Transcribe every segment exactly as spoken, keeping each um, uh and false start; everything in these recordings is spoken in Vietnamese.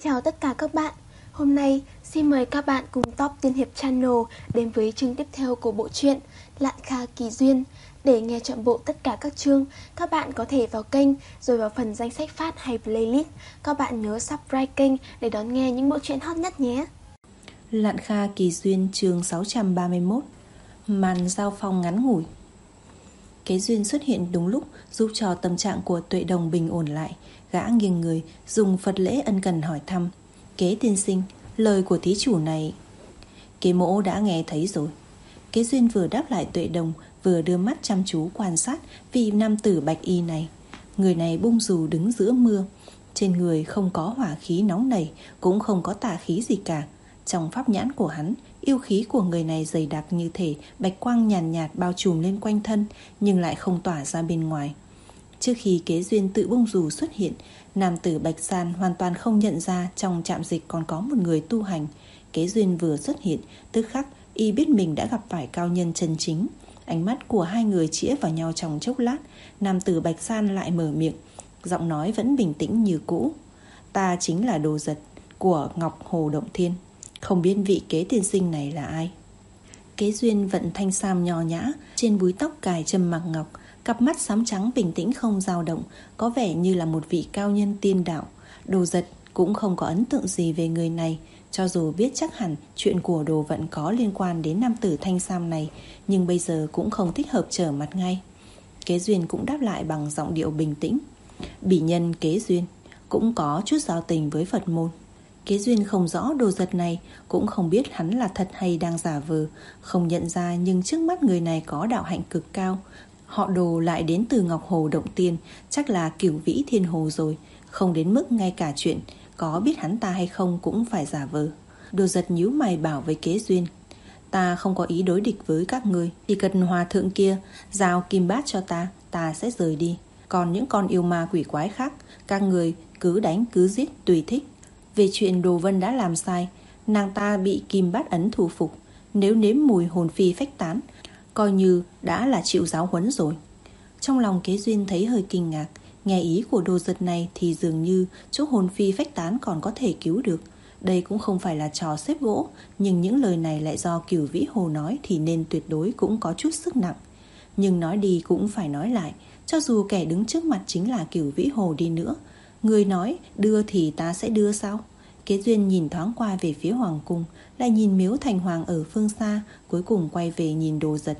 Chào tất cả các bạn. Hôm nay xin mời các bạn cùng Top Tiên Hiệp Channel đến với chương tiếp theo của bộ truyện Lạn Kha Kỳ Duyên. Để nghe trọn bộ tất cả các chương, các bạn có thể vào kênh rồi vào phần danh sách phát hay playlist. Các bạn nhớ subscribe kênh để đón nghe những bộ truyện hot nhất nhé. Lạn Kha Kỳ Duyên chương sáu trăm ba mươi mốt. Màn giao phong ngắn ngủi. Kế Duyên xuất hiện đúng lúc, giúp cho tâm trạng của Tuệ Đồng bình ổn lại. Gã nghiêng người, dùng Phật lễ ân cần hỏi thăm: Kế tiên sinh, lời của thí chủ này Kế mỗ đã nghe thấy rồi. Kế Duyên vừa đáp lại Tuệ Đồng, vừa đưa mắt chăm chú quan sát vị nam tử bạch y này. Người này bung dù đứng giữa mưa, trên người không có hỏa khí nóng nảy, cũng không có tà khí gì cả. Trong pháp nhãn của hắn, yêu khí của người này dày đặc như thể bạch quang nhàn nhạt, nhạt bao trùm lên quanh thân, nhưng lại không tỏa ra bên ngoài. Trước khi Kế Duyên tự bung dù xuất hiện, nam tử Bạch San hoàn toàn không nhận ra trong trạm dịch còn có một người tu hành. Kế Duyên vừa xuất hiện, tức khắc y biết mình đã gặp phải cao nhân chân chính. Ánh mắt của hai người chĩa vào nhau trong chốc lát, nam tử Bạch San lại mở miệng, giọng nói vẫn bình tĩnh như cũ: Ta chính là Đồ Giật của Ngọc Hồ Động Thiên, không biết vị Kế tiên sinh này là ai. Kế Duyên vận thanh sam nho nhã, trên búi tóc cài châm mạc ngọc, cặp mắt xám trắng bình tĩnh không dao động, có vẻ như là một vị cao nhân tiên đạo. Đồ Giật cũng không có ấn tượng gì về người này, cho dù biết chắc hẳn chuyện của Đồ Vận có liên quan đến nam tử thanh sam này, nhưng bây giờ cũng không thích hợp trở mặt ngay. Kế Duyên cũng đáp lại bằng giọng điệu bình tĩnh: Bỉ nhân Kế Duyên, cũng có chút giao tình với Phật môn. Kế Duyên không rõ Đồ Giật này, cũng không biết hắn là thật hay đang giả vờ, không nhận ra, nhưng trước mắt người này có đạo hạnh cực cao. Họ Đồ lại đến từ Ngọc Hồ Động Tiên, chắc là Cửu Vĩ Thiên Hồ rồi, không đến mức ngay cả chuyện có biết hắn ta hay không cũng phải giả vờ. Đồ Giật nhíu mày bảo với Kế Duyên: Ta không có ý đối địch với các ngươi, chỉ cần hòa thượng kia giao kim bát cho ta, ta sẽ rời đi. Còn những con yêu ma quỷ quái khác, các ngươi cứ đánh cứ giết tùy thích. Về chuyện Đồ Vân đã làm sai, nàng ta bị kim bát ấn thu phục, nếu nếm mùi hồn phi phách tán, coi như đã là chịu giáo huấn rồi. Trong lòng Kế Duyên thấy hơi kinh ngạc, nghe ý của Đồ Giật này thì dường như chỗ hồn phi phách tán còn có thể cứu được. Đây cũng không phải là trò xếp gỗ, nhưng những lời này lại do Cửu Vĩ Hồ nói thì nên tuyệt đối cũng có chút sức nặng. Nhưng nói đi cũng phải nói lại, cho dù kẻ đứng trước mặt chính là Cửu Vĩ Hồ đi nữa, người nói đưa thì ta sẽ đưa sao? Kế Duyên nhìn thoáng qua về phía Hoàng Cung, lại nhìn miếu thành hoàng ở phương xa, cuối cùng quay về nhìn Đồ Giật.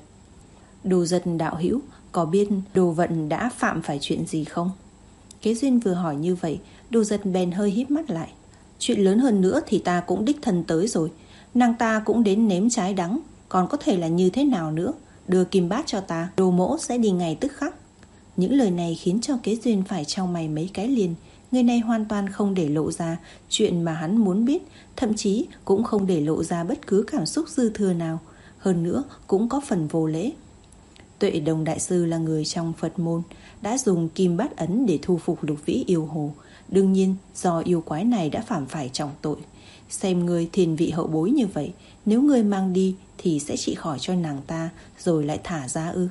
Đồ Giật đạo hữu, có biết Đồ Vận đã phạm phải chuyện gì không? Kế Duyên vừa hỏi như vậy, Đồ Giật bèn hơi híp mắt lại. Chuyện lớn hơn nữa thì ta cũng đích thân tới rồi, nàng ta cũng đến nếm trái đắng, còn có thể là như thế nào nữa? Đưa kim bát cho ta, Đồ mỗ sẽ đi ngay tức khắc. Những lời này khiến cho Kế Duyên phải chau mày mấy cái liền. Người này hoàn toàn không để lộ ra chuyện mà hắn muốn biết, thậm chí cũng không để lộ ra bất cứ cảm xúc dư thừa nào, hơn nữa cũng có phần vô lễ. Tuệ Đồng đại sư là người trong Phật môn, đã dùng kim bát ấn để thu phục Lục Vĩ yêu hồ. Đương nhiên do yêu quái này đã phạm phải trọng tội. Xem người thiền vị hậu bối như vậy, nếu người mang đi thì sẽ trị khỏi cho nàng ta, rồi lại thả ra ư?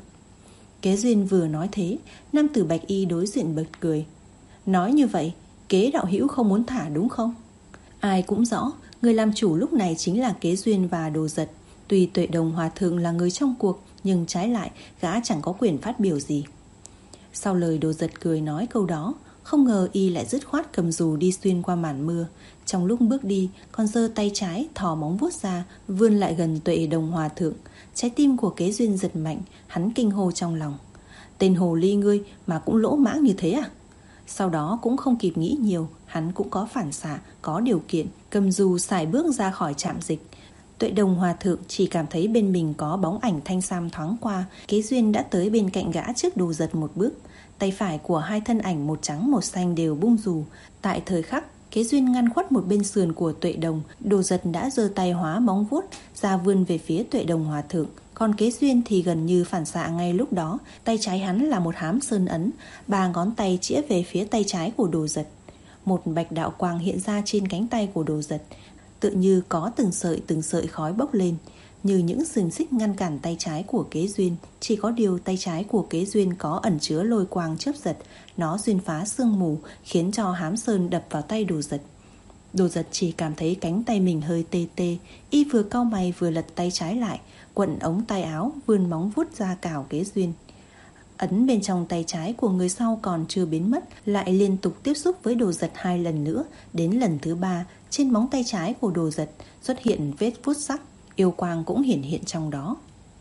Kế Duyên vừa nói thế, nam tử bạch y đối diện bật cười. Nói như vậy, Kế đạo hữu không muốn thả đúng không? Ai cũng rõ, người làm chủ lúc này chính là Kế Duyên và Đồ Giật. Tuy Tuệ Đồng hòa thượng là người trong cuộc, nhưng trái lại gã chẳng có quyền phát biểu gì. Sau lời Đồ Giật cười nói câu đó, không ngờ y lại dứt khoát cầm dù đi xuyên qua màn mưa. Trong lúc bước đi, còn giơ tay trái thò móng vuốt ra, vươn lại gần Tuệ Đồng hòa thượng. Trái tim của Kế Duyên giật mạnh, hắn kinh hô trong lòng: Tên hồ ly ngươi mà cũng lỗ mãng như thế à? Sau đó cũng không kịp nghĩ nhiều, hắn cũng có phản xạ, có điều kiện, cầm dù sải bước ra khỏi trạm dịch. Tuệ Đồng hòa thượng chỉ cảm thấy bên mình có bóng ảnh thanh sam thoáng qua. Kế Duyên đã tới bên cạnh gã trước Đồ Giật một bước. Tay phải của hai thân ảnh một trắng một xanh đều bung dù. Tại thời khắc Kế Duyên ngăn khuất một bên sườn của Tuệ Đồng, Đồ Giật đã giơ tay hóa móng vuốt ra vươn về phía Tuệ Đồng hòa thượng. Còn Kế Duyên thì gần như phản xạ ngay lúc đó, tay trái hắn là một hám sơn ấn, ba ngón tay chĩa về phía tay trái của Đồ Giật. Một bạch đạo quang hiện ra trên cánh tay của Đồ Giật, tự như có từng sợi từng sợi khói bốc lên, như những xiềng xích ngăn cản tay trái của Kế Duyên. Chỉ có điều tay trái của Kế Duyên có ẩn chứa lôi quang chớp giật, nó xuyên phá sương mù, khiến cho hám sơn đập vào tay Đồ Giật. Đồ Giật chỉ cảm thấy cánh tay mình hơi tê tê. Y vừa cau mày vừa lật tay trái lại, quận ống tay áo, vươn móng vuốt ra cào Kế Duyên. Ấn bên trong tay trái của người sau còn chưa biến mất, lại liên tục tiếp xúc với Đồ Giật hai lần nữa. Đến lần thứ ba, trên móng tay trái của Đồ Giật xuất hiện vết vuốt sắc, yêu quang cũng hiển hiện trong đó.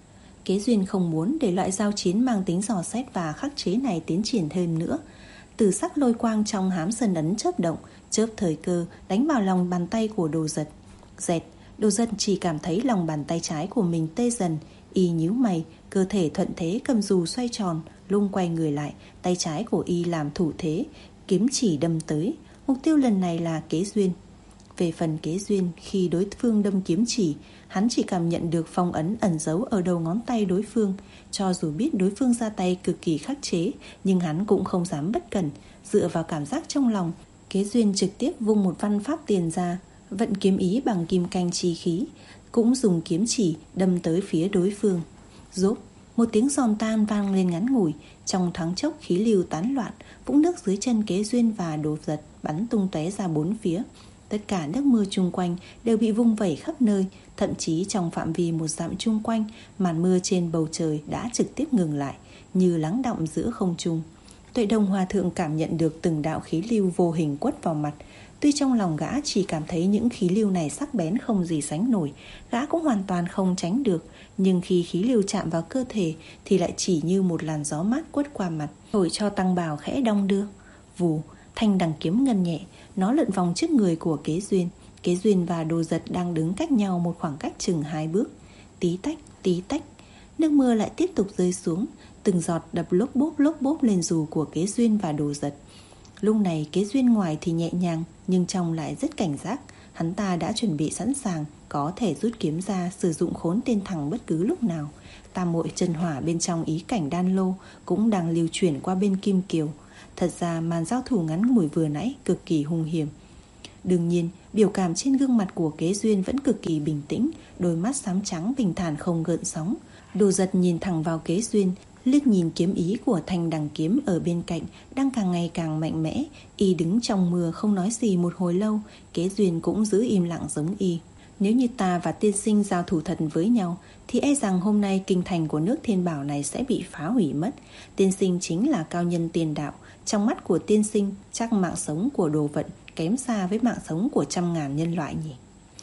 Kế Duyên không muốn để loại giao chiến mang tính dò xét và khắc chế này tiến triển thêm nữa. Tử sắc lôi quang trong hám sơn ấn chớp động, chớp thời cơ đánh vào lòng bàn tay của Đồ Giật. Dẹt, Đồ Giật chỉ cảm thấy lòng bàn tay trái của mình tê dần. Y nhíu mày, cơ thể thuận thế cầm dù xoay tròn, lung quay người lại, tay trái của Y làm thủ thế, kiếm chỉ đâm tới. Mục tiêu lần này là Kế Duyên. Về phần Kế Duyên, khi đối phương đâm kiếm chỉ, hắn chỉ cảm nhận được phong ấn ẩn giấu ở đầu ngón tay đối phương. Cho dù biết đối phương ra tay cực kỳ khắc chế, nhưng hắn cũng không dám bất cẩn. Dựa vào cảm giác trong lòng, Kế Duyên trực tiếp vung một văn pháp tiền ra, vận kiếm ý bằng kim canh chi khí, cũng dùng kiếm chỉ đâm tới phía đối phương. Rốp, một tiếng giòn tan vang lên ngắn ngủi. Trong thoáng chốc khí lưu tán loạn, vũng nước dưới chân Kế Duyên và Đồ Giật bắn tung tóe ra bốn phía. Tất cả nước mưa chung quanh đều bị vung vẩy khắp nơi. Thậm chí trong phạm vi một dặm chung quanh, màn mưa trên bầu trời đã trực tiếp ngừng lại, như lắng đọng giữa không trung. Tuệ Đồng Hòa Thượng cảm nhận được từng đạo khí lưu vô hình quất vào mặt. Tuy trong lòng gã chỉ cảm thấy những khí lưu này sắc bén không gì sánh nổi, gã cũng hoàn toàn không tránh được, nhưng khi khí lưu chạm vào cơ thể thì lại chỉ như một làn gió mát quất qua mặt, thổi cho tăng bào khẽ đong đưa. Vù, thanh đằng kiếm ngân nhẹ, nó lượn vòng trước người của Kế Duyên. Kế Duyên và Đồ Giật đang đứng cách nhau một khoảng cách chừng hai bước. Tí tách, tí tách, nước mưa lại tiếp tục rơi xuống, từng giọt đập lốp bốp lốp bốp lên dù của Kế Duyên và Đồ Giật. Lúc này Kế Duyên ngoài thì nhẹ nhàng, nhưng trong lại rất cảnh giác. Hắn ta đã chuẩn bị sẵn sàng, có thể rút kiếm ra sử dụng khốn tên thẳng bất cứ lúc nào. Tam muội chân hỏa bên trong ý cảnh đan lô cũng đang lưu chuyển qua bên kim kiều. Thật ra màn giao thủ ngắn ngủi vừa nãy cực kỳ hung hiểm. Đương nhiên, biểu cảm trên gương mặt của Kế Duyên vẫn cực kỳ bình tĩnh, đôi mắt xám trắng bình thản không gợn sóng. Đồ Giật nhìn thẳng vào Kế Duyên, liếc nhìn kiếm ý của thanh đằng kiếm ở bên cạnh đang càng ngày càng mạnh mẽ. Y đứng trong mưa không nói gì một hồi lâu. Kế Duyên cũng giữ im lặng giống Y. Nếu như ta và tiên sinh giao thủ thật với nhau thì e rằng hôm nay kinh thành của nước Thiên Bảo này sẽ bị phá hủy mất. Tiên sinh chính là cao nhân tiền đạo, trong mắt của tiên sinh chắc mạng sống của Đồ Vận kém xa với mạng sống của trăm ngàn nhân loại nhỉ.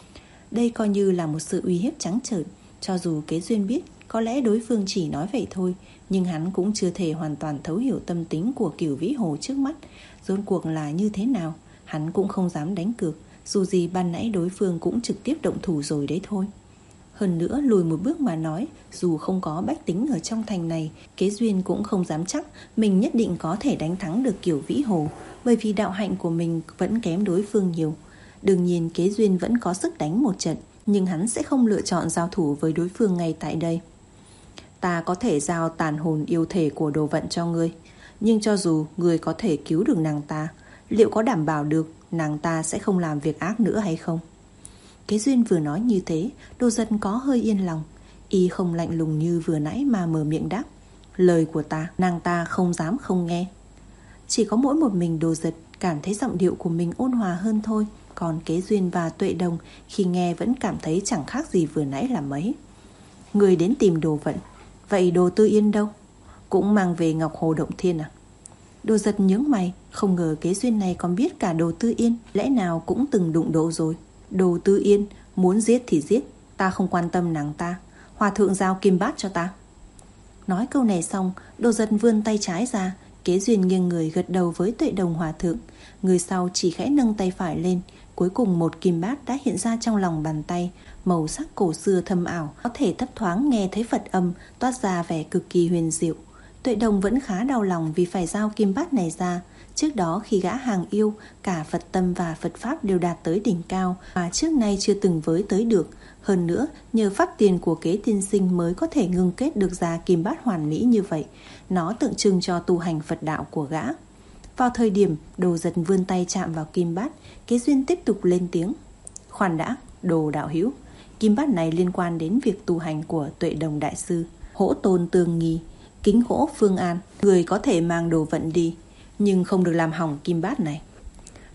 Đây coi như là một sự uy hiếp trắng trợn. Cho dù Kế Duyên biết có lẽ đối phương chỉ nói vậy thôi, nhưng hắn cũng chưa thể hoàn toàn thấu hiểu tâm tính của Cửu Vĩ Hồ trước mắt. Rốt cuộc là như thế nào, hắn cũng không dám đánh cược. Dù gì ban nãy đối phương cũng trực tiếp động thủ rồi đấy thôi. Hơn nữa lùi một bước mà nói, dù không có bách tính ở trong thành này, Kế Duyên cũng không dám chắc mình nhất định có thể đánh thắng được Cửu Vĩ Hồ, bởi vì đạo hạnh của mình vẫn kém đối phương nhiều. Đương nhiên Kế Duyên vẫn có sức đánh một trận, nhưng hắn sẽ không lựa chọn giao thủ với đối phương ngay tại đây. Ta có thể giao tàn hồn yêu thể của Đồ Vận cho ngươi, nhưng cho dù ngươi có thể cứu được nàng ta, liệu có đảm bảo được nàng ta sẽ không làm việc ác nữa hay không? Kế Duyên vừa nói như thế, Đồ Giật có hơi yên lòng. Y không lạnh lùng như vừa nãy mà mở miệng đáp: lời của ta, nàng ta không dám không nghe. Chỉ có mỗi một mình Đồ Giật cảm thấy giọng điệu của mình ôn hòa hơn thôi. Còn Kế Duyên và Tuệ Đồng khi nghe vẫn cảm thấy chẳng khác gì vừa nãy là mấy. Người đến tìm Đồ Vận, vậy Đồ Tư Yên đâu? Cũng mang về Ngọc Hồ Động Thiên à? Đồ Giật nhướng mày, không ngờ Kế Duyên này còn biết cả Đồ Tư Yên, lẽ nào cũng từng đụng độ rồi. Đồ Tư Yên, muốn giết thì giết, ta không quan tâm nàng ta. Hòa thượng giao kim bát cho ta. Nói câu này xong, Đồ Giật vươn tay trái ra. Kế Duyên nghiêng người gật đầu với Tuệ Đồng Hòa thượng. Người sau chỉ khẽ nâng tay phải lên. Cuối cùng một kim bát đã hiện ra trong lòng bàn tay, màu sắc cổ xưa thâm ảo, có thể thấp thoáng nghe thấy Phật âm, toát ra vẻ cực kỳ huyền diệu. Tuệ Đồng vẫn khá đau lòng vì phải giao kim bát này ra. Trước đó khi gã hàng yêu, cả Phật tâm và Phật pháp đều đạt tới đỉnh cao mà trước nay chưa từng với tới được. Hơn nữa, nhờ pháp tiền của Kế tiên sinh mới có thể ngưng kết được ra kim bát hoàn mỹ như vậy. Nó tượng trưng cho tu hành Phật đạo của gã. Vào thời điểm Đồ Giật vươn tay chạm vào kim bát, Kế Duyên tiếp tục lên tiếng: khoan đã, Đồ đạo hữu, kim bát này liên quan đến việc tu hành của Tuệ Đồng đại sư. Hỗ tôn tương nghi, kính hỗ phương an, người có thể mang Đồ Vận đi, nhưng không được làm hỏng kim bát này.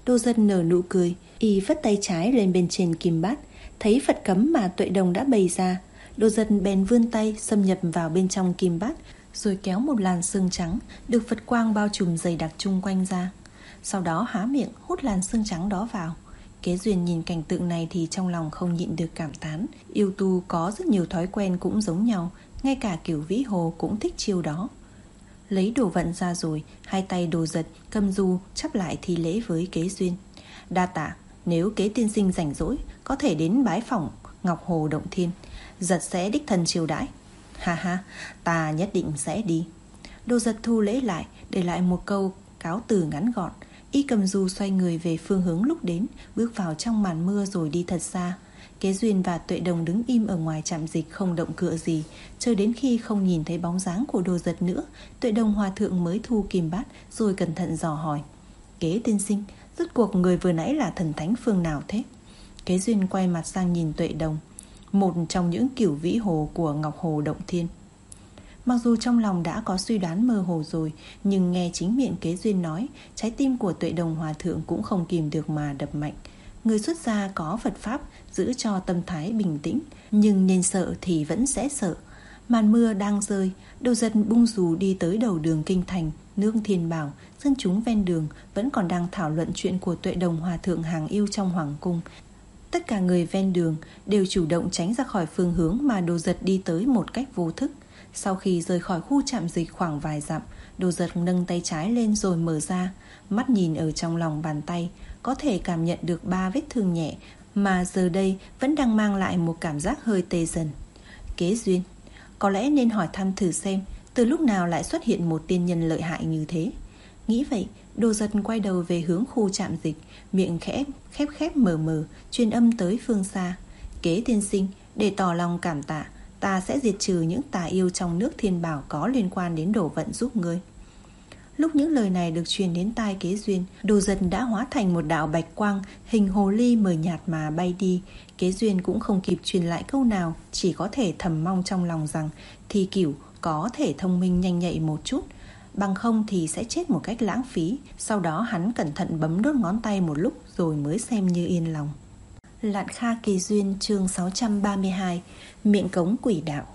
Đồ Giật nở nụ cười, y phất tay trái lên bên trên kim bát, thấy Phật cấm mà Tuệ Đồng đã bày ra. Đồ Giật bèn vươn tay xâm nhập vào bên trong kim bát, rồi kéo một làn sương trắng được Phật quang bao trùm dày đặc chung quanh ra. Sau đó há miệng hút làn sương trắng đó vào. Kế Duyên nhìn cảnh tượng này thì trong lòng không nhịn được cảm thán. Yêu tu có rất nhiều thói quen cũng giống nhau, ngay cả Cửu Vĩ Hồ cũng thích chiêu đó. Lấy đồ vận ra rồi, hai tay Đồ Giật cầm du chắp lại thi lễ với Kế Duyên. Đa tạ, nếu Kế tiên sinh rảnh rỗi có thể đến bái phỏng Ngọc Hồ Động Thiên, Giật sẽ đích thân chiêu đãi. Ha ha, ta nhất định sẽ đi. Đồ Giật thu lễ lại, để lại một câu cáo từ ngắn gọn. Y cầm du xoay người về phương hướng lúc đến, bước vào trong màn mưa rồi đi thật xa. Kế Duyên và Tuệ Đồng đứng im ở ngoài trạm dịch không động cựa gì. Chờ đến khi không nhìn thấy bóng dáng của Đồ Giật nữa, Tuệ Đồng hòa thượng mới thu kim bát rồi cẩn thận dò hỏi: Kế tiên sinh, rốt cuộc người vừa nãy là thần thánh phương nào thế? Kế Duyên quay mặt sang nhìn Tuệ Đồng: Một trong những Cửu Vĩ Hồ của Ngọc Hồ Động Thiên. Mặc dù trong lòng đã có suy đoán mơ hồ rồi, nhưng nghe chính miệng Kế Duyên nói, trái tim của Tuệ Đồng hòa thượng cũng không kìm được mà đập mạnh. Người xuất gia có Phật Pháp giữ cho tâm thái bình tĩnh, nhưng nên sợ thì vẫn sẽ sợ. Màn mưa đang rơi, Đồ Giật bung dù đi tới đầu đường kinh thành, nước Thiên Bảo. Dân chúng ven đường vẫn còn đang thảo luận chuyện của Tuệ Đồng hòa thượng hàng yêu trong hoàng cung. Tất cả người ven đường đều chủ động tránh ra khỏi phương hướng mà Đồ Giật đi tới một cách vô thức. Sau khi rời khỏi khu trạm dịch khoảng vài dặm, Đồ Giật nâng tay trái lên rồi mở ra. Mắt nhìn ở trong lòng bàn tay, có thể cảm nhận được ba vết thương nhẹ, mà giờ đây vẫn đang mang lại một cảm giác hơi tê dần. Kế Duyên, có lẽ nên hỏi thăm thử xem từ lúc nào lại xuất hiện một tiên nhân lợi hại như thế. Nghĩ vậy, Đồ Giật quay đầu về hướng khu trạm dịch, miệng khẽ khép khép mờ mờ truyền âm tới phương xa: Kế tiên sinh, để tỏ lòng cảm tạ, ta sẽ diệt trừ những tà yêu trong nước Thiên Bảo có liên quan đến Đồ Vận giúp ngươi. Lúc những lời này được truyền đến tai Kế Duyên, Đồ Giật đã hóa thành một đạo bạch quang hình hồ ly mờ nhạt mà bay đi. Kế Duyên cũng không kịp truyền lại câu nào, chỉ có thể thầm mong trong lòng rằng Thi Cửu có thể thông minh nhanh nhạy một chút, bằng không thì sẽ chết một cách lãng phí. Sau đó hắn cẩn thận bấm đốt ngón tay một lúc rồi mới xem như yên lòng. Lạn Kha Kỳ Duyên chương sáu trăm ba mươi hai, Miệng cống quỷ đạo.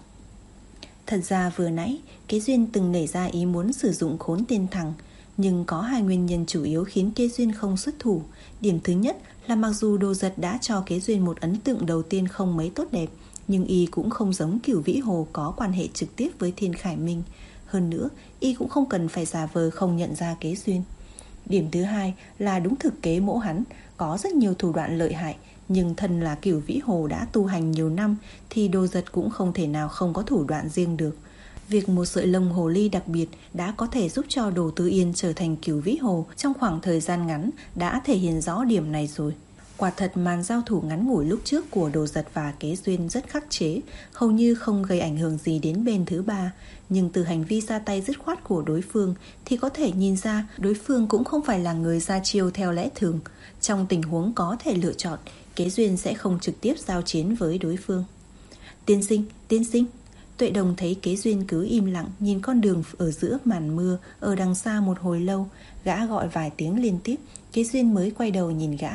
Thật ra vừa nãy Kế Duyên từng nảy ra ý muốn sử dụng Khốn Tiên Thằng, nhưng có hai nguyên nhân chủ yếu khiến Kế Duyên không xuất thủ. Điểm thứ nhất là mặc dù Đồ Giật đã cho Kế Duyên một ấn tượng đầu tiên không mấy tốt đẹp, nhưng y cũng không giống Cửu Vĩ Hồ có quan hệ trực tiếp với Thiên Khải Minh. Hơn nữa, y cũng không cần phải giả vờ không nhận ra Kế Duyên. Điểm thứ hai là đúng thực Kế mỗ hắn có rất nhiều thủ đoạn lợi hại, nhưng thân là Cửu Vĩ Hồ đã tu hành nhiều năm thì Đồ Giật cũng không thể nào không có thủ đoạn riêng được. Việc một sợi lông hồ ly đặc biệt đã có thể giúp cho Đồ Tư Yên trở thành Cửu Vĩ Hồ trong khoảng thời gian ngắn đã thể hiện rõ điểm này rồi. Quả thật màn giao thủ ngắn ngủi lúc trước của Đồ Giật và Kế Duyên rất khắc chế, hầu như không gây ảnh hưởng gì đến bên thứ ba. Nhưng từ hành vi ra tay dứt khoát của đối phương thì có thể nhìn ra đối phương cũng không phải là người ra chiêu theo lẽ thường. Trong tình huống có thể lựa chọn, Kế Duyên sẽ không trực tiếp giao chiến với đối phương. Tiên sinh, tiên sinh. Tuệ Đồng thấy Kế Duyên cứ im lặng nhìn con đường ở giữa màn mưa ở đằng xa một hồi lâu. Gã gọi vài tiếng liên tiếp, Kế Duyên mới quay đầu nhìn gã.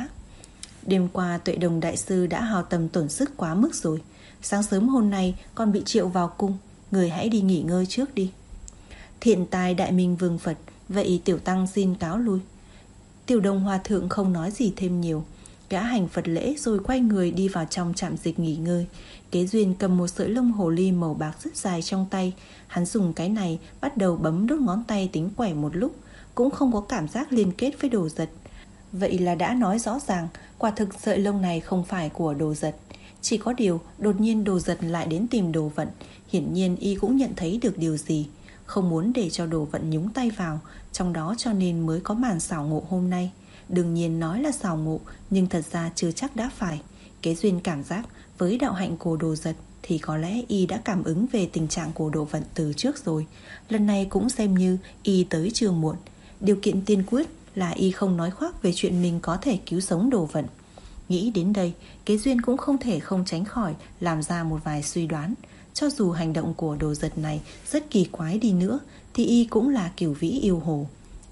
Đêm qua Tuệ Đồng đại sư đã hao tâm tổn sức quá mức rồi. Sáng sớm hôm nay còn bị triệu vào cung, người hãy đi nghỉ ngơi trước đi. Thiện tài đại minh vương Phật, vậy tiểu tăng xin cáo lui. Tiểu Đồng hòa thượng không nói gì thêm nhiều. Gã hành Phật lễ rồi quay người đi vào trong trạm dịch nghỉ ngơi. Kế Duyên cầm một sợi lông hồ ly màu bạc rất dài trong tay. Hắn dùng cái này bắt đầu bấm đốt ngón tay tính quẻ một lúc, cũng không có cảm giác liên kết với Đồ Giật. Vậy là đã nói rõ ràng, quả thực sợi lông này không phải của Đồ Giật. Chỉ có điều đột nhiên Đồ Giật lại đến tìm Đồ Vận. Hiển nhiên y cũng nhận thấy được điều gì, không muốn để cho Đồ Vận nhúng tay vào trong đó, cho nên mới có màn xảo ngộ hôm nay. Đương nhiên nói là xảo ngộ, nhưng thật ra chưa chắc đã phải. Kế Duyên cảm giác với đạo hạnh của Đồ Giật thì có lẽ y đã cảm ứng về tình trạng của Đồ Vận từ trước rồi. Lần này cũng xem như y tới chưa muộn. Điều kiện tiên quyết là y không nói khoác về chuyện mình có thể cứu sống Đồ Vận. Nghĩ đến đây, Kế Duyên cũng không thể không tránh khỏi làm ra một vài suy đoán. Cho dù hành động của Đồ Giật này rất kỳ quái đi nữa thì y cũng là Cửu Vĩ yêu hồ.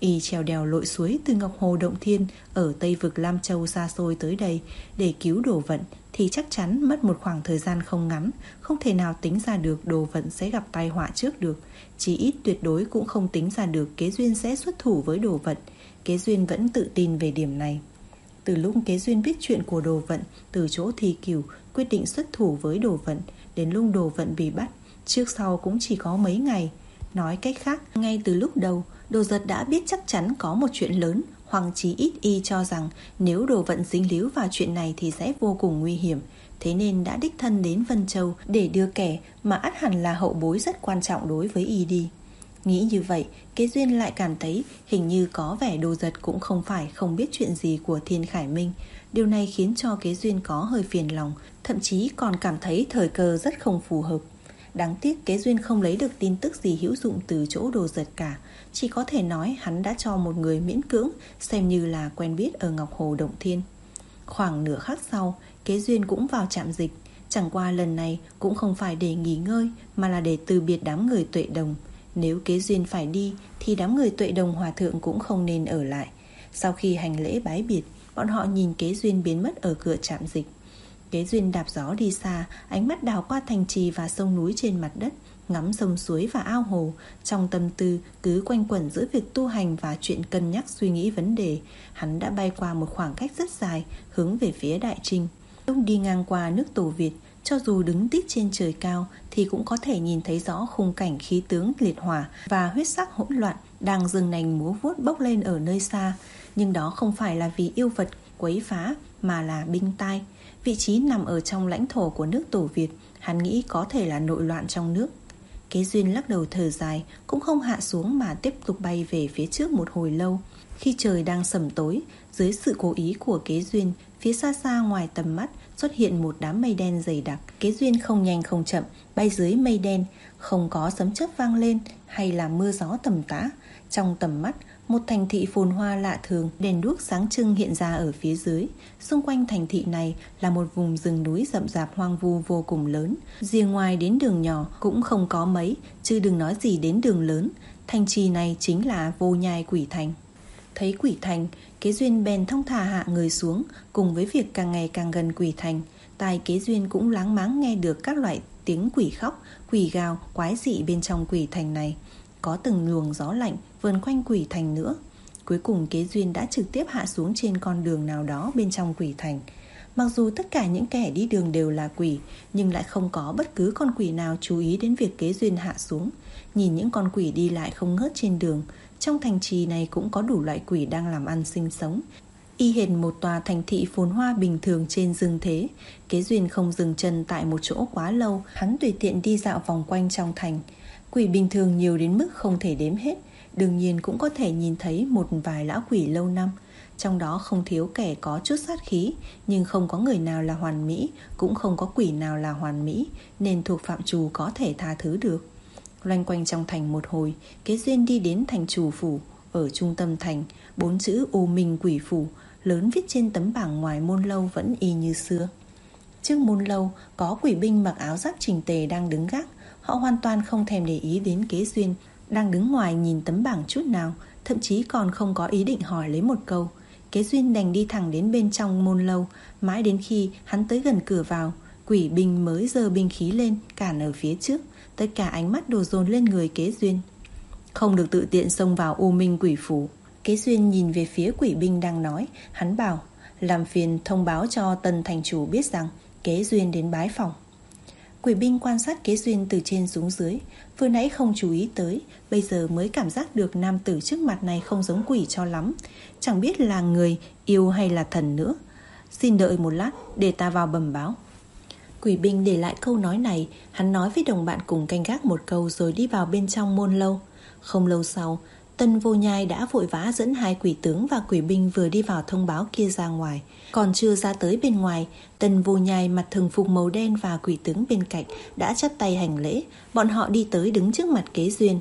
Y trèo đèo lội suối từ Ngọc Hồ Động Thiên ở Tây vực Lam Châu xa xôi tới đây để cứu Đồ Vận thì chắc chắn mất một khoảng thời gian không ngắn, không thể nào tính ra được Đồ Vận sẽ gặp tai họa trước được. Chỉ ít tuyệt đối cũng không tính ra được Kế Duyên sẽ xuất thủ với Đồ Vận. Kế Duyên vẫn tự tin về điểm này. Từ lúc Kế Duyên biết chuyện của Đồ Vận, từ chỗ Thi Cửu quyết định xuất thủ với Đồ Vận đến lúc Đồ Vận bị bắt, trước sau cũng chỉ có mấy ngày. Nói cách khác, ngay từ lúc đầu, Đồ Giật đã biết chắc chắn có một chuyện lớn, hoặc chí ít y cho rằng nếu Đồ Vận dính líu vào chuyện này thì sẽ vô cùng nguy hiểm. Thế nên đã đích thân đến Vân Châu để đưa kẻ mà ắt hẳn là hậu bối rất quan trọng đối với y đi. Nghĩ như vậy, Kế Duyên lại cảm thấy hình như có vẻ Đồ Giật cũng không phải không biết chuyện gì của Thiên Khải Minh. Điều này khiến cho Kế Duyên có hơi phiền lòng, thậm chí còn cảm thấy thời cơ rất không phù hợp. Đáng tiếc Kế Duyên không lấy được tin tức gì hữu dụng từ chỗ Đồ Giật cả. Chỉ có thể nói hắn đã cho một người miễn cưỡng, xem như là quen biết ở Ngọc Hồ Động Thiên. Khoảng nửa khắc sau, Kế Duyên cũng vào trạm dịch. Chẳng qua lần này cũng không phải để nghỉ ngơi, mà là để từ biệt đám người Tuệ Đồng. Nếu Kế Duyên phải đi thì đám người Tuệ Đồng Hòa Thượng cũng không nên ở lại. Sau khi hành lễ bái biệt, bọn họ nhìn Kế Duyên biến mất ở cửa trạm dịch. Kế Duyên đạp gió đi xa, ánh mắt đảo qua thành trì và sông núi trên mặt đất, ngắm sông suối và ao hồ. Trong tâm tư cứ quanh quẩn giữa việc tu hành và chuyện cân nhắc suy nghĩ vấn đề. Hắn đã bay qua một khoảng cách rất dài, hướng về phía Đại Trinh. Lúc đi ngang qua nước Tổ Việt, cho dù đứng tít trên trời cao thì cũng có thể nhìn thấy rõ khung cảnh khí tướng liệt hỏa và huyết sắc hỗn loạn đang dâng nành múa vuốt bốc lên ở nơi xa. Nhưng đó không phải là vì yêu vật quấy phá, mà là binh tai. Vị trí nằm ở trong lãnh thổ của nước Tổ Việt, hắn nghĩ có thể là nội loạn trong nước. Kế Duyên lắc đầu thở dài, cũng không hạ xuống mà tiếp tục bay về phía trước một hồi lâu. Khi trời đang sẩm tối, dưới sự cố ý của Kế Duyên, phía xa xa ngoài tầm mắt xuất hiện một đám mây đen dày đặc. Kế Duyên không nhanh không chậm bay dưới mây đen, không có sấm chớp vang lên hay là mưa gió tầm tã. Trong tầm mắt, một thành thị phồn hoa lạ thường, đèn đuốc sáng trưng hiện ra ở phía dưới. Xung quanh thành thị này là một vùng rừng núi rậm rạp hoang vu vô cùng lớn. Rìa ngoài đến đường nhỏ cũng không có mấy, chứ đừng nói gì đến đường lớn. Thành trì này chính là Vô Nhai Quỷ Thành. Thấy Quỷ Thành, Kế Duyên bèn thong thả hạ người xuống. Cùng với việc càng ngày càng gần Quỷ Thành, tai Kế Duyên cũng láng máng nghe được các loại tiếng quỷ khóc, quỷ gào, quái dị bên trong Quỷ Thành này. Có từng luồng gió lạnh vờn quanh Quỷ Thành nữa. Cuối cùng Kế Duyên đã trực tiếp hạ xuống trên con đường nào đó bên trong Quỷ Thành. Mặc dù tất cả những kẻ đi đường đều là quỷ, nhưng lại không có bất cứ con quỷ nào chú ý đến việc Kế Duyên hạ xuống. Nhìn những con quỷ đi lại không ngớt trên đường, trong thành trì này cũng có đủ loại quỷ đang làm ăn sinh sống. Y hệt một tòa thành thị phồn hoa bình thường trên dương thế. Kế Duyên không dừng chân tại một chỗ quá lâu, hắn tùy tiện đi dạo vòng quanh trong thành. Quỷ bình thường nhiều đến mức không thể đếm hết. Đương nhiên cũng có thể nhìn thấy một vài lão quỷ lâu năm. Trong đó không thiếu kẻ có chút sát khí, nhưng không có người nào là hoàn mỹ, cũng không có quỷ nào là hoàn mỹ, nên thuộc phạm trù có thể tha thứ được. Loanh quanh trong thành một hồi, Kế Duyên đi đến thành chủ phủ. Ở trung tâm thành, bốn chữ Ô Minh Quỷ Phủ lớn viết trên tấm bảng ngoài môn lâu vẫn y như xưa. Trước môn lâu có quỷ binh mặc áo giáp chỉnh tề đang đứng gác. Họ hoàn toàn không thèm để ý đến Kế Duyên đang đứng ngoài nhìn tấm bảng chút nào, thậm chí còn không có ý định hỏi lấy một câu. Kế Duyên đành đi thẳng đến bên trong môn lâu. Mãi đến khi hắn tới gần cửa vào, quỷ binh mới giơ binh khí lên cản ở phía trước. Tất cả ánh mắt đổ dồn lên người Kế Duyên. Không được tự tiện xông vào U Minh Quỷ Phủ. Kế Duyên nhìn về phía quỷ binh đang nói. Hắn bảo, làm phiền thông báo cho tân thành chủ biết rằng Kế Duyên đến bái phòng. Quỷ binh quan sát Kế Duyên từ trên xuống dưới. Vừa nãy không chú ý tới, bây giờ mới cảm giác được nam tử trước mặt này không giống quỷ cho lắm. Chẳng biết là người, yêu hay là thần nữa. Xin đợi một lát để ta vào bẩm báo. Quỷ binh để lại câu nói này, hắn nói với đồng bạn cùng canh gác một câu rồi đi vào bên trong môn lâu. Không lâu sau, Tân Vô Nhai đã vội vã dẫn hai quỷ tướng và quỷ binh vừa đi vào thông báo kia ra ngoài. Còn chưa ra tới bên ngoài, Tân Vô Nhai mặc thường phục màu đen và quỷ tướng bên cạnh đã chắp tay hành lễ. Bọn họ đi tới đứng trước mặt Kế Duyên.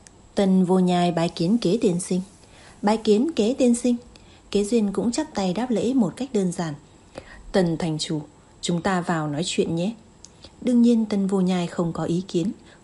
Tân Vô Nhai bái kiến Kế tiên sinh. Bái kiến Kế tiên sinh. Kế Duyên cũng chắp tay đáp lễ một cách đơn giản. Tân thành chủ, chúng ta vào nói chuyện nhé. Đương nhiên Tân Vô Nhai không có ý kiến.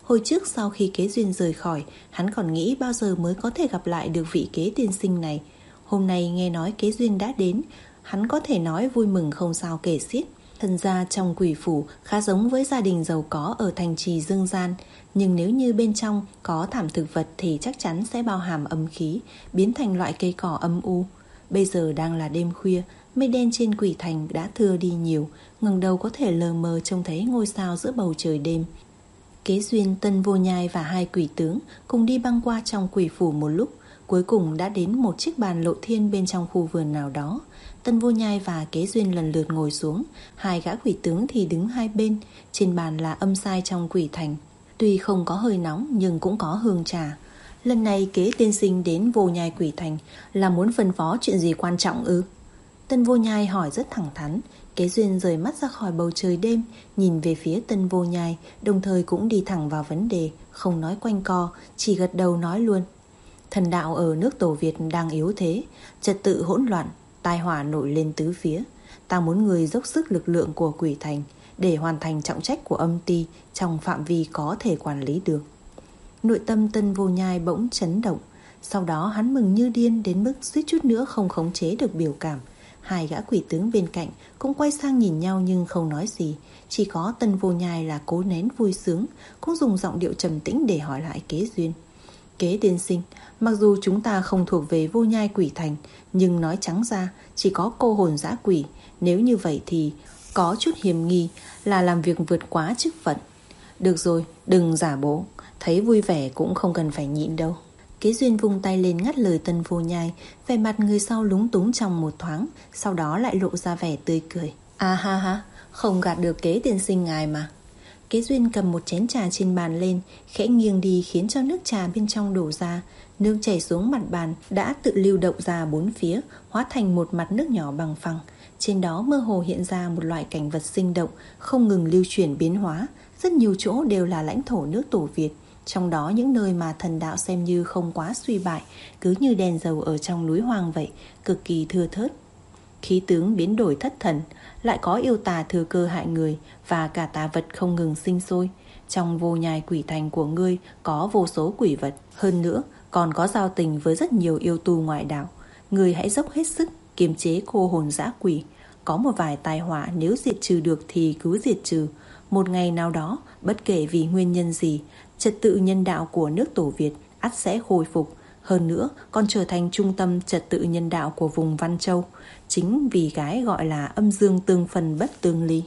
Hồi trước sau khi Kế Duyên rời khỏi, hắn còn nghĩ bao giờ mới có thể gặp lại được vị Kế tiên sinh này. Hôm nay nghe nói Kế Duyên đã đến, hắn có thể nói vui mừng không sao kể xiết. Thần gia trong quỷ phủ khá giống với gia đình giàu có ở thành trì dương gian, nhưng nếu như bên trong có thảm thực vật thì chắc chắn sẽ bao hàm âm khí, biến thành loại cây cỏ âm u. Bây giờ đang là đêm khuya, mây đen trên quỷ thành đã thưa đi nhiều, ngẩng đầu có thể lờ mờ trông thấy ngôi sao giữa bầu trời đêm. Kế Duyên, Tân Vô Nhai và hai quỷ tướng cùng đi băng qua trong quỷ phủ một lúc, cuối cùng đã đến một chiếc bàn lộ thiên bên trong khu vườn nào đó. Tân Vô Nhai và Kế Duyên lần lượt ngồi xuống, hai gã quỷ tướng thì đứng hai bên. Trên bàn là âm sai trong quỷ thành, tuy không có hơi nóng nhưng cũng có hương trà. Lần này Kế tiên sinh đến Vô Nhai quỷ thành là muốn phân phó chuyện gì quan trọng ư? Tân Vô Nhai hỏi rất thẳng thắn. Kế Duyên rời mắt ra khỏi bầu trời đêm, nhìn về phía Tân Vô Nhai, đồng thời cũng đi thẳng vào vấn đề, không nói quanh co, chỉ gật đầu nói luôn. Thần đạo ở nước Tổ Việt đang yếu thế, trật tự hỗn loạn, tai họa nổi lên tứ phía. Ta muốn người dốc sức lực lượng của quỷ thành để hoàn thành trọng trách của âm ty trong phạm vi có thể quản lý được. Nội tâm Tân Vô Nhai bỗng chấn động, sau đó hắn mừng như điên đến mức suýt chút nữa không khống chế được biểu cảm. Hai gã quỷ tướng bên cạnh cũng quay sang nhìn nhau nhưng không nói gì, chỉ có Tân Vô Nhai là cố nén vui sướng, cũng dùng giọng điệu trầm tĩnh để hỏi lại Kế Duyên. Kế tiên sinh, mặc dù chúng ta không thuộc về Vô Nhai quỷ thành, nhưng nói trắng ra chỉ có cô hồn dã quỷ. Nếu như vậy thì có chút hiểm nghi là làm việc vượt quá chức phận. Được rồi, đừng giả bộ, thấy vui vẻ cũng không cần phải nhịn đâu. Kế Duyên vung tay lên ngắt lời Tân Vô Nhai, vẻ mặt người sau lúng túng trong một thoáng, sau đó lại lộ ra vẻ tươi cười. À ha ha, không gạt được Kế tiên sinh ngài mà. Kế Duyên cầm một chén trà trên bàn lên, khẽ nghiêng đi khiến cho nước trà bên trong đổ ra. Nước chảy xuống mặt bàn đã tự lưu động ra bốn phía, hóa thành một mặt nước nhỏ bằng phẳng. Trên đó mơ hồ hiện ra một loại cảnh vật sinh động, không ngừng lưu chuyển biến hóa. Rất nhiều chỗ đều là lãnh thổ nước Tổ Việt, trong đó những nơi mà thần đạo xem như không quá suy bại, cứ như đèn dầu ở trong núi hoang vậy, cực kỳ thưa thớt. Khí tướng biến đổi thất thần, lại có yêu tà thừa cơ hại người, và cả tà vật không ngừng sinh sôi. Trong Vô Nhai quỷ thành của ngươi có vô số quỷ vật, hơn nữa còn có giao tình với rất nhiều yêu tu ngoại đạo. Ngươi hãy dốc hết sức kiềm chế cô hồn dã quỷ. Có một vài tai họa nếu diệt trừ được thì cứ diệt trừ. Một ngày nào đó, bất kể vì nguyên nhân gì, trật tự nhân đạo của nước Tổ Việt ắt sẽ khôi phục. Hơn nữa còn trở thành trung tâm trật tự nhân đạo của vùng Văn Châu. Chính vì cái gọi là âm dương tương phần bất tương ly.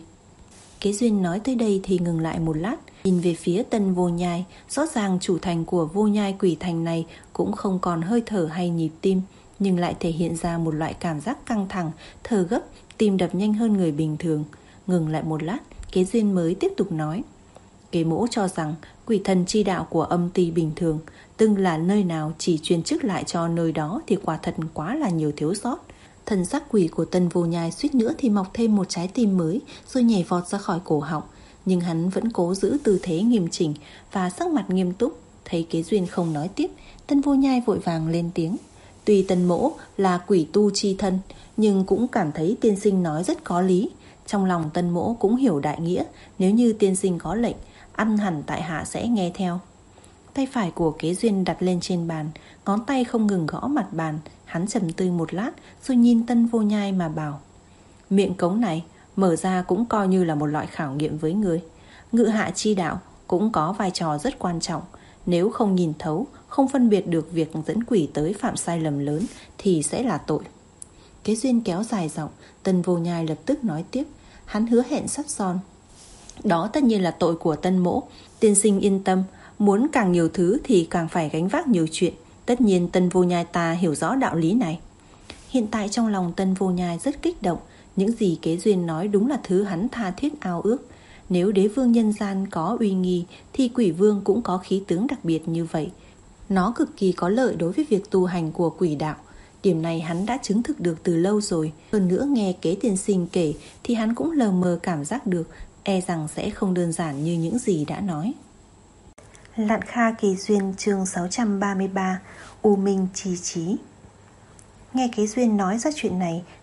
Kế Duyên nói tới đây thì ngừng lại một lát, nhìn về phía Tân Vô Nhai. Rõ ràng chủ thành của Vô Nhai quỷ thành này cũng không còn hơi thở hay nhịp tim, nhưng lại thể hiện ra một loại cảm giác căng thẳng, thở gấp, tim đập nhanh hơn người bình thường. Ngừng lại một lát, Kế Duyên mới tiếp tục nói. Kế mỗ cho rằng quỷ thần chi đạo của âm ty bình thường, từng là nơi nào chỉ truyền chức lại cho nơi đó thì quả thật quá là nhiều thiếu sót. Thần sắc quỷ của Tân Vô Nhai suýt nữa thì mọc thêm một trái tim mới, rồi nhảy vọt ra khỏi cổ họng. Nhưng hắn vẫn cố giữ tư thế nghiêm chỉnh và sắc mặt nghiêm túc. Thấy Kế Duyên không nói tiếp, Tân Vô Nhai vội vàng lên tiếng. Tuy Tân mỗ là quỷ tu chi thân, nhưng cũng cảm thấy tiên sinh nói rất có lý. Trong lòng Tân mỗ cũng hiểu đại nghĩa, nếu như tiên sinh có lệnh, ăn hẳn tại hạ sẽ nghe theo. Tay phải của Kế Duyên đặt lên trên bàn, ngón tay không ngừng gõ mặt bàn. Hắn trầm tư một lát rồi nhìn Tân Vô Nhai mà bảo. Miệng cống này mở ra cũng coi như là một loại khảo nghiệm với người. Ngự hạ chi đạo cũng có vai trò rất quan trọng. Nếu không nhìn thấu, không phân biệt được việc dẫn quỷ tới phạm sai lầm lớn thì sẽ là tội. Kế Duyên kéo dài giọng, Tân Vô Nhai lập tức nói tiếp. Hắn hứa hẹn sắt son. Đó tất nhiên là tội của Tân mỗ. Tiên sinh yên tâm, muốn càng nhiều thứ thì càng phải gánh vác nhiều chuyện. Tất nhiên Tân Vô Nhai ta hiểu rõ đạo lý này. Hiện tại trong lòng Tân Vô Nhai rất kích động. Những gì Kế Duyên nói đúng là thứ hắn tha thiết ao ước. Nếu đế vương nhân gian có uy nghi thì quỷ vương cũng có khí tướng đặc biệt như vậy. Nó cực kỳ có lợi đối với việc tu hành của quỷ đạo. Điểm này hắn đã chứng thực được từ lâu rồi. Hơn nữa nghe Kế tiên sinh kể thì hắn cũng lờ mờ cảm giác được, e rằng sẽ không đơn giản như những gì đã nói. Lạn Kha Kỳ Duyên chương sáu trăm ba mươi ba. U Minh Chi Trí. Nghe Kế Duyên nói ra chuyện này,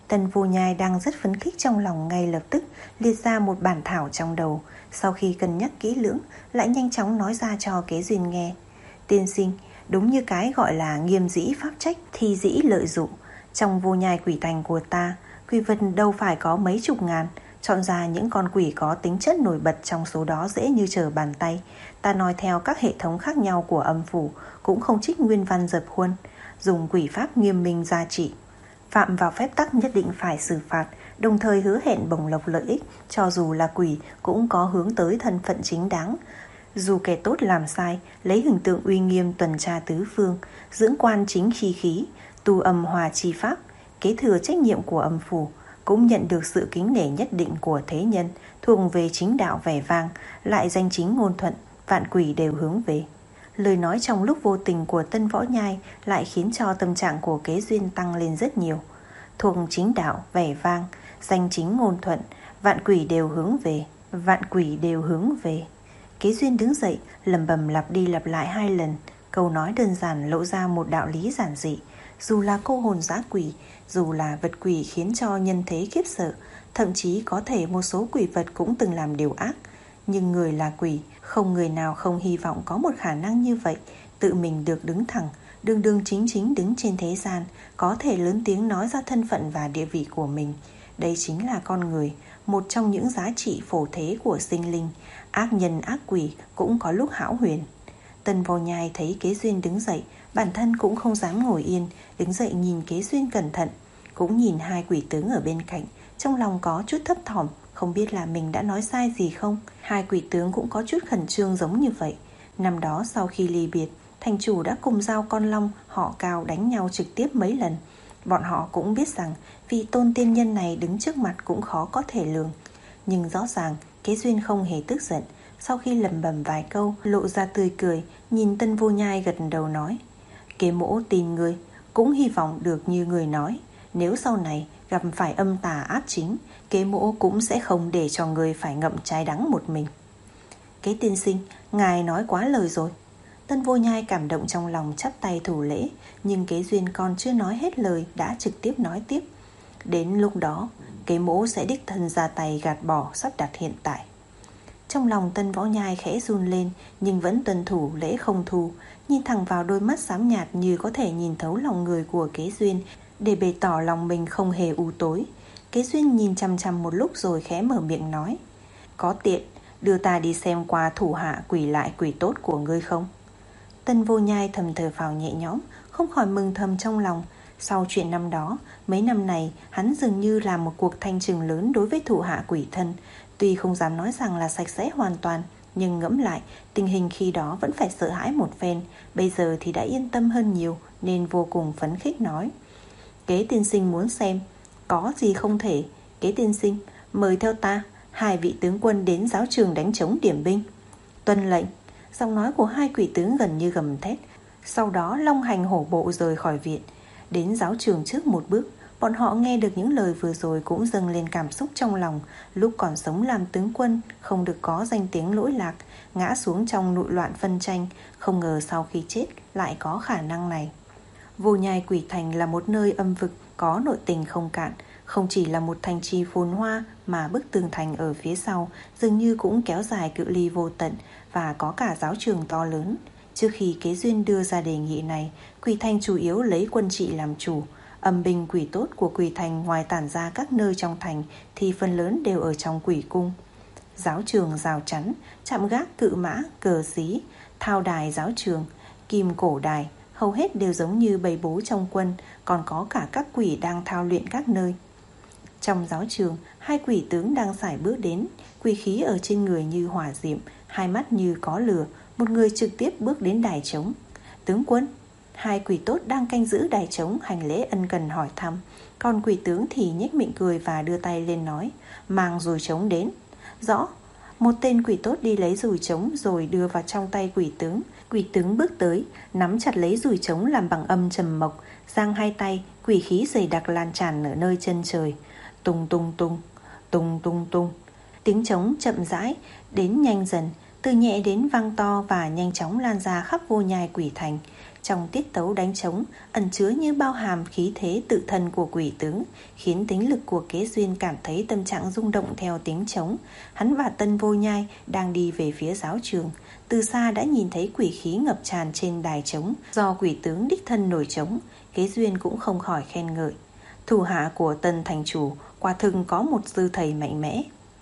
Tần Vô Nhai đang rất phấn khích trong lòng, ngay lập tức liệt ra một bản thảo trong đầu. Sau khi cân nhắc kỹ lưỡng, lại nhanh chóng nói ra cho Kế Duyên nghe. Tiên sinh, đúng như cái gọi là nghiêm dĩ pháp trách, thi dĩ lợi dụng. Trong Vô Nhai quỷ thành của ta, quỷ vật đâu phải có mấy chục ngàn. Chọn ra những con quỷ có tính chất nổi bật trong số đó dễ như trở bàn tay. Ta nói theo các hệ thống khác nhau của âm phủ, cũng không trích nguyên văn dập khuôn, dùng quỷ pháp nghiêm minh gia trị. Phạm vào phép tắc nhất định phải xử phạt, đồng thời hứa hẹn bổng lộc lợi ích. Cho dù là quỷ cũng có hướng tới thân phận chính đáng. Dù kẻ tốt làm sai, lấy hình tượng uy nghiêm tuần tra tứ phương, dưỡng quan chính khí khí, tu âm hòa chi pháp, kế thừa trách nhiệm của âm phủ, cũng nhận được sự kính nể nhất định của thế nhân, thuộc về chính đạo vẻ vang, lại danh chính ngôn thuận, vạn quỷ đều hướng về. Lời nói trong lúc vô tình của Tân Võ Nhai lại khiến cho tâm trạng của Kế Duyên tăng lên rất nhiều. Thuộc chính đạo, vẻ vang, danh chính ngôn thuận, vạn quỷ đều hướng về, vạn quỷ đều hướng về. Kế Duyên đứng dậy, lẩm bẩm lặp đi lặp lại hai lần. Câu nói đơn giản lộ ra một đạo lý giản dị. Dù là cô hồn dã quỷ, dù là vật quỷ khiến cho nhân thế khiếp sợ, thậm chí có thể một số quỷ vật cũng từng làm điều ác. Nhưng người là quỷ, không người nào không hy vọng có một khả năng như vậy, tự mình được đứng thẳng, đường đường chính chính đứng trên thế gian, có thể lớn tiếng nói ra thân phận và địa vị của mình. Đây chính là con người, một trong những giá trị phổ thế của sinh linh. Ác nhân ác quỷ cũng có lúc hão huyền. Tần Vô Nhai thấy Kế Duyên đứng dậy, bản thân cũng không dám ngồi yên, đứng dậy nhìn Kế Duyên cẩn thận, cũng nhìn hai quỷ tướng ở bên cạnh, trong lòng có chút thấp thỏm, không biết là mình đã nói sai gì không. Hai quỷ tướng cũng có chút khẩn trương giống như vậy. Năm đó sau khi ly biệt, thành chủ đã cùng giao con long họ Cao đánh nhau trực tiếp mấy lần. Bọn họ cũng biết rằng vị tôn tiên nhân này đứng trước mặt cũng khó có thể lường. Nhưng rõ ràng Kế Duyên không hề tức giận. Sau khi lẩm bẩm vài câu, lộ ra tươi cười, nhìn Tân Vô Nhai gật đầu nói: Kế mỗ tin ngươi, cũng hy vọng được như người nói. Nếu sau này gặp phải âm tà ác chính, Kế mỗ cũng sẽ không để cho ngươi phải ngậm trái đắng một mình. Kế tiên sinh, ngài nói quá lời rồi. Tân Vô Nhai cảm động trong lòng, chắp tay thủ lễ. Nhưng Kế Duyên còn chưa nói hết lời đã trực tiếp nói tiếp: Đến lúc đó, Kế mỗ sẽ đích thân ra tay gạt bỏ sắp đặt hiện tại. Trong lòng Tân Võ Nhai khẽ run lên, nhưng vẫn tuân thủ lễ không thu, nhìn thẳng vào đôi mắt xám nhạt như có thể nhìn thấu lòng người của Kế Duyên, để bày tỏ lòng mình không hề u tối. Kế Duyên nhìn chăm chăm một lúc rồi khẽ mở miệng nói: Có tiện đưa ta đi xem qua thủ hạ quỷ lại quỷ tốt của ngươi không? Tân Vô Nhai thầm thở phào nhẹ nhõm, không khỏi mừng thầm trong lòng. Sau chuyện năm đó, mấy năm này hắn dường như làm một cuộc thanh trừng lớn đối với thủ hạ quỷ thân. Tuy không dám nói rằng là sạch sẽ hoàn toàn, nhưng ngẫm lại, tình hình khi đó vẫn phải sợ hãi một phen. Bây giờ thì đã yên tâm hơn nhiều, nên vô cùng phấn khích nói: Kế tiên sinh muốn xem, có gì không thể. Kế tiên sinh, mời theo ta, hai vị tướng quân đến giáo trường đánh trống điểm binh. Tuân lệnh. Giọng nói của hai quỷ tướng gần như gầm thét. Sau đó long hành hổ bộ rời khỏi viện. Đến giáo trường trước một bước, bọn họ nghe được những lời vừa rồi cũng dâng lên cảm xúc trong lòng. Lúc còn sống làm tướng quân, không được có danh tiếng lỗi lạc, ngã xuống trong nội loạn phân tranh, không ngờ sau khi chết lại có khả năng này. Vô Nhai quỷ thành là một nơi âm vực, có nội tình không cạn. Không chỉ là một thành trì phồn hoa, mà bức tường thành ở phía sau dường như cũng kéo dài cự ly vô tận, và có cả giáo trường to lớn. Trước khi Kế Duyên đưa ra đề nghị này, quỷ thành chủ yếu lấy quân trị làm chủ. Âm binh quỷ tốt của quỷ thành ngoài tản ra các nơi trong thành thì phần lớn đều ở trong quỷ cung. Giáo trường rào chắn, trạm gác cự mã, cờ xí, thao đài giáo trường, kim cổ đài, hầu hết đều giống như bầy bố trong quân, còn có cả các quỷ đang thao luyện các nơi. Trong giáo trường, hai quỷ tướng đang sải bước đến, quỷ khí ở trên người như hỏa diệm, hai mắt như có lửa. Một người trực tiếp bước đến đài trống. Tướng quân. Hai quỷ tốt đang canh giữ đài trống hành lễ ân cần hỏi thăm. Còn quỷ tướng thì nhếch miệng cười và đưa tay lên nói: Mang dùi trống đến. Rõ. Một tên quỷ tốt đi lấy dùi trống rồi đưa vào trong tay quỷ tướng. Quỷ tướng bước tới, nắm chặt lấy dùi trống làm bằng âm trầm mộc, giang hai tay, quỷ khí dày đặc lan tràn ở nơi chân trời. Tung tung tung, tung tung tung. Tiếng trống chậm rãi đến nhanh dần, từ nhẹ đến vang to và nhanh chóng lan ra khắp Vô Nhai Quỷ Thành. Trong tiết tấu đánh trống ẩn chứa như bao hàm khí thế tự thân của quỷ tướng, khiến tính lực của Kế Duyên cảm thấy tâm trạng rung động theo tiếng trống. Hắn và Tân Vô Nhai đang đi về phía giáo trường, từ xa đã nhìn thấy quỷ khí ngập tràn trên đài trống do quỷ tướng đích thân nổi trống. Kế Duyên cũng không khỏi khen ngợi: thủ hạ của Tân thành chủ quả thực có một sư thầy mạnh mẽ.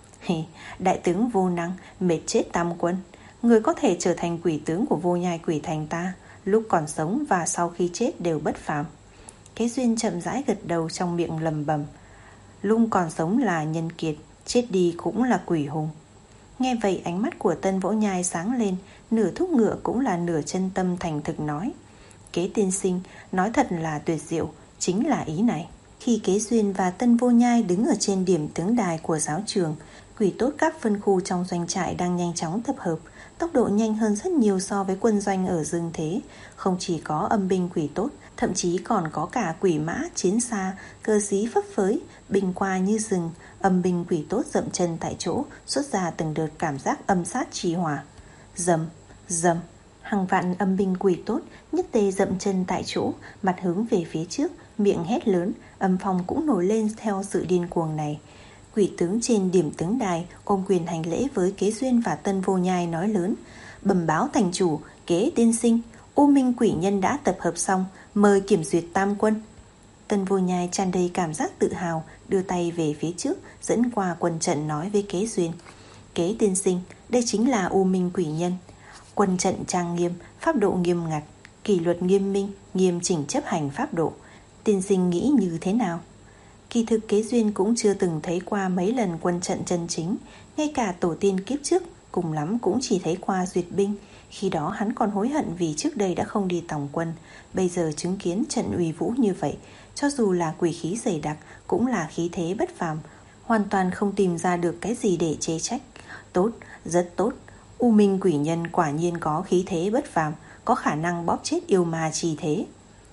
Đại tướng vô năng, mệt chết tam quân. Người có thể trở thành quỷ tướng của Vô Nhai Quỷ Thành ta, lúc còn sống và sau khi chết đều bất phàm. Kế Duyên chậm rãi gật đầu, trong miệng lầm bầm: lúc còn sống là nhân kiệt, chết đi cũng là quỷ hùng. Nghe vậy ánh mắt của Tân Vô Nhai sáng lên, nửa thúc ngựa cũng là nửa chân tâm thành thực nói: Kế tiên sinh nói thật là tuyệt diệu, chính là ý này. Khi Kế Duyên và Tân Vô Nhai đứng ở trên điểm tướng đài của giáo trường, quỷ tốt các phân khu trong doanh trại đang nhanh chóng tập hợp, tốc độ nhanh hơn rất nhiều so với quân doanh ở Dương Thế. Không chỉ có âm binh quỷ tốt, thậm chí còn có cả quỷ mã, chiến xa, cơ sĩ phấp phới, binh qua như rừng. Âm binh quỷ tốt dậm chân tại chỗ, xuất ra từng đợt cảm giác âm sát trì hỏa. Dầm, dầm, hàng vạn âm binh quỷ tốt nhất tề dậm chân tại chỗ, mặt hướng về phía trước, miệng hét lớn, âm phong cũng nổi lên theo sự điên cuồng này. Quỷ tướng trên điểm tướng đài ôm quyền hành lễ với Kế Duyên và Tân Vô Nhai nói lớn: bẩm báo thành chủ, Kế tiên sinh, U Minh quỷ nhân đã tập hợp xong, mời kiểm duyệt tam quân. Tân Vô Nhai tràn đầy cảm giác tự hào, đưa tay về phía trước, dẫn qua quân trận nói với Kế Duyên: Kế tiên sinh, đây chính là U Minh quỷ nhân. Quân trận trang nghiêm, pháp độ nghiêm ngặt, kỷ luật nghiêm minh, nghiêm chỉnh chấp hành pháp độ. Tiên sinh nghĩ như thế nào? Kỳ thực Kế Duyên cũng chưa từng thấy qua mấy lần quân trận chân chính, ngay cả tổ tiên kiếp trước cùng lắm cũng chỉ thấy qua duyệt binh. Khi đó hắn còn hối hận vì trước đây đã không đi tòng quân. Bây giờ chứng kiến trận uy vũ như vậy, cho dù là quỷ khí dày đặc cũng là khí thế bất phàm, hoàn toàn không tìm ra được cái gì để chê trách. Tốt, rất tốt. U Minh quỷ nhân quả nhiên có khí thế bất phàm, có khả năng bóp chết yêu ma chi thế.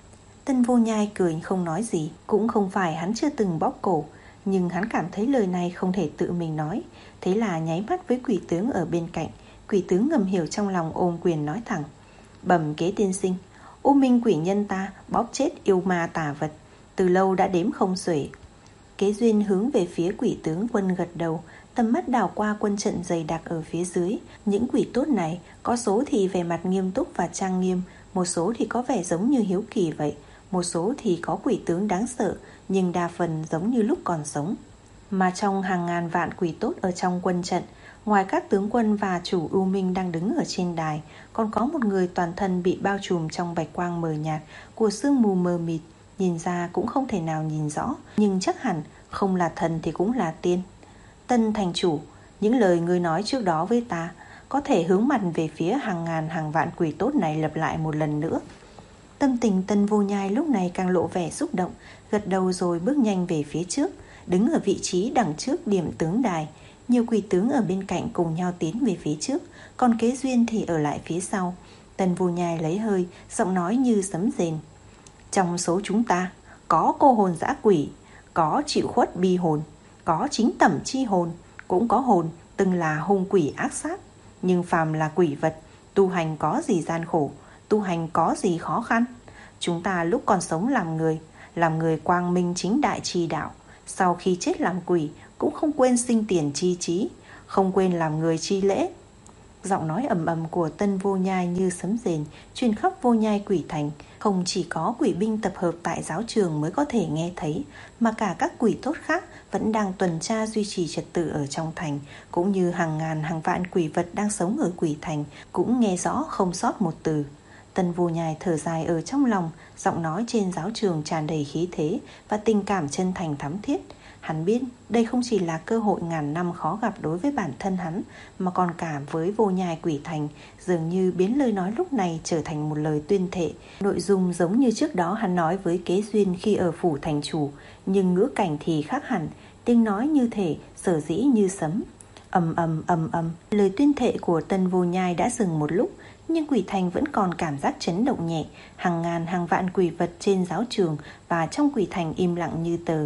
Tân Vô Nhai cười không nói gì. Cũng không phải hắn chưa từng bóp cổ, nhưng hắn cảm thấy lời này không thể tự mình nói. Thế là nháy mắt với quỷ tướng ở bên cạnh. Quỷ tướng ngầm hiểu trong lòng, ôm quyền nói thẳng: bẩm Kế tiên sinh, U Minh quỷ nhân ta bóp chết yêu ma tà vật, từ lâu đã đếm không xuể. Kế Duyên hướng về phía quỷ tướng quân gật đầu, tầm mắt đảo qua quân trận dày đặc ở phía dưới. Những quỷ tốt này, có số thì vẻ mặt nghiêm túc và trang nghiêm, một số thì có vẻ giống như hiếu kỳ vậy, một số thì có quỷ tướng đáng sợ, nhưng đa phần giống như lúc còn sống. Mà trong hàng ngàn vạn quỷ tốt ở trong quân trận, ngoài các tướng quân và chủ U Minh đang đứng ở trên đài, còn có một người toàn thân bị bao trùm trong bạch quang mờ nhạt của sương mù mờ mịt, nhìn ra cũng không thể nào nhìn rõ, nhưng chắc hẳn không là thần thì cũng là tiên. Tân thành chủ, những lời ngươi nói trước đó với ta, có thể hướng mặt về phía hàng ngàn hàng vạn quỷ tốt này lặp lại một lần nữa. Tâm tình Tân Vô Nhai lúc này càng lộ vẻ xúc động, gật đầu rồi bước nhanh về phía trước, đứng ở vị trí đằng trước điểm tướng đài. Nhiều quỷ tướng ở bên cạnh cùng nhau tiến về phía trước, còn Kế Duyên thì ở lại phía sau. Tân Vô Nhai lấy hơi, giọng nói như sấm rền: trong số chúng ta có cô hồn dã quỷ, có chịu khuất bi hồn, có chính tẩm chi hồn, cũng có hồn từng là hung quỷ ác sát. Nhưng phàm là quỷ vật, tu hành có gì gian khổ, tu hành có gì khó khăn. Chúng ta lúc còn sống làm người, làm người quang minh chính đại chi đạo, sau khi chết làm quỷ cũng không quên sinh tiền chi trí, không quên làm người chi lễ. Giọng nói ầm ầm của Tân Vô Nhai như sấm rền truyền khắp Vô Nhai Quỷ Thành. Không chỉ có quỷ binh tập hợp tại giáo trường mới có thể nghe thấy, mà cả các quỷ tốt khác vẫn đang tuần tra duy trì trật tự ở trong thành, cũng như hàng ngàn hàng vạn quỷ vật đang sống ở Quỷ Thành cũng nghe rõ không sót một từ. Tân Vô Nhai thở dài ở trong lòng, giọng nói trên giáo trường tràn đầy khí thế và tình cảm chân thành thắm thiết. Hắn biết đây không chỉ là cơ hội ngàn năm khó gặp đối với bản thân hắn, mà còn cả với Vô Nhai Quỷ Thành. Dường như biến lời nói lúc này trở thành một lời tuyên thệ, nội dung giống như trước đó hắn nói với Kế Duyên khi ở phủ thành chủ, nhưng ngữ cảnh thì khác hẳn, tiếng nói như thể, sở dĩ như sấm. Ầm ầm ầm ầm, lời tuyên thệ của Tân Vô Nhai đã dừng một lúc, nhưng Quỷ Thành vẫn còn cảm giác chấn động nhẹ. Hàng ngàn hàng vạn quỷ vật trên giáo trường và trong Quỷ Thành im lặng như tờ.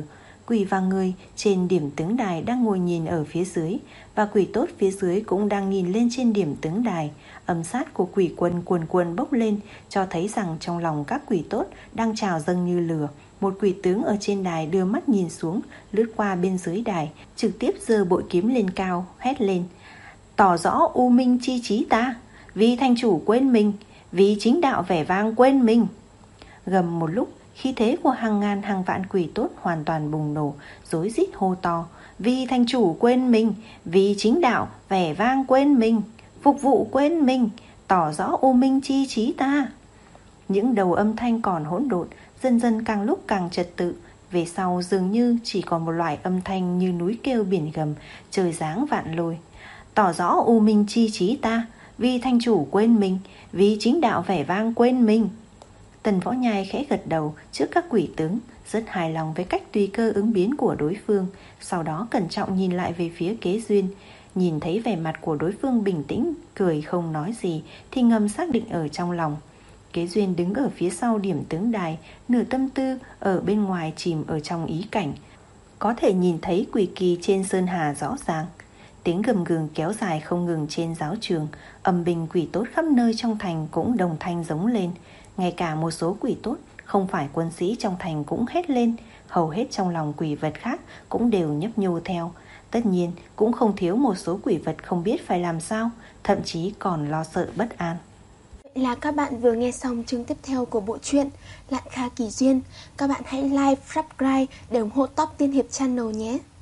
Quỷ và người trên điểm tướng đài đang ngồi nhìn ở phía dưới, và quỷ tốt phía dưới cũng đang nhìn lên trên điểm tướng đài. Âm sát của quỷ quân cuồn cuộn bốc lên, cho thấy rằng trong lòng các quỷ tốt đang trào dâng như lửa. Một quỷ tướng ở trên đài đưa mắt nhìn xuống, lướt qua bên dưới đài, trực tiếp giơ bội kiếm lên cao, hét lên: tỏ rõ u minh chi trí ta, vì thành chủ quên mình, vì chính đạo vẻ vang quên mình. Gầm một lúc, khí thế của hàng ngàn hàng vạn quỷ tốt hoàn toàn bùng nổ, rối rít hô to: vì thành chủ quên mình, vì chính đạo vẻ vang quên mình, phục vụ quên mình, tỏ rõ u minh chi trí ta. Những đầu âm thanh còn hỗn độn, dần dần càng lúc càng trật tự. Về sau dường như chỉ còn một loại âm thanh như núi kêu biển gầm, trời giáng vạn lôi. Tỏ rõ u minh chi trí ta, vì thành chủ quên mình, vì chính đạo vẻ vang quên mình. Tần Võ Nhai khẽ gật đầu trước các quỷ tướng, rất hài lòng với cách tùy cơ ứng biến của đối phương. Sau đó cẩn trọng nhìn lại về phía Kế Duyên. Nhìn thấy vẻ mặt của đối phương bình tĩnh, cười không nói gì, thì ngầm xác định ở trong lòng. Kế Duyên đứng ở phía sau điểm tướng đài, nửa tâm tư ở bên ngoài chìm ở trong ý cảnh. Có thể nhìn thấy quỷ kỳ trên sơn hà rõ ràng. Tiếng gầm gừ kéo dài không ngừng trên giáo trường. Âm binh quỷ tốt khắp nơi trong thành cũng đồng thanh giống lên. Ngay cả một số quỷ tốt không phải quân sĩ trong thành cũng hét lên. Hầu hết trong lòng quỷ vật khác cũng đều nhấp nhô theo. Tất nhiên cũng không thiếu một số quỷ vật không biết phải làm sao, thậm chí còn lo sợ bất an. Vậy là các bạn vừa nghe xong chương tiếp theo của bộ truyện Lạn Kha Kỳ Duyên. Các bạn hãy like, subscribe để ủng hộ Top Tiên Hiệp Channel nhé.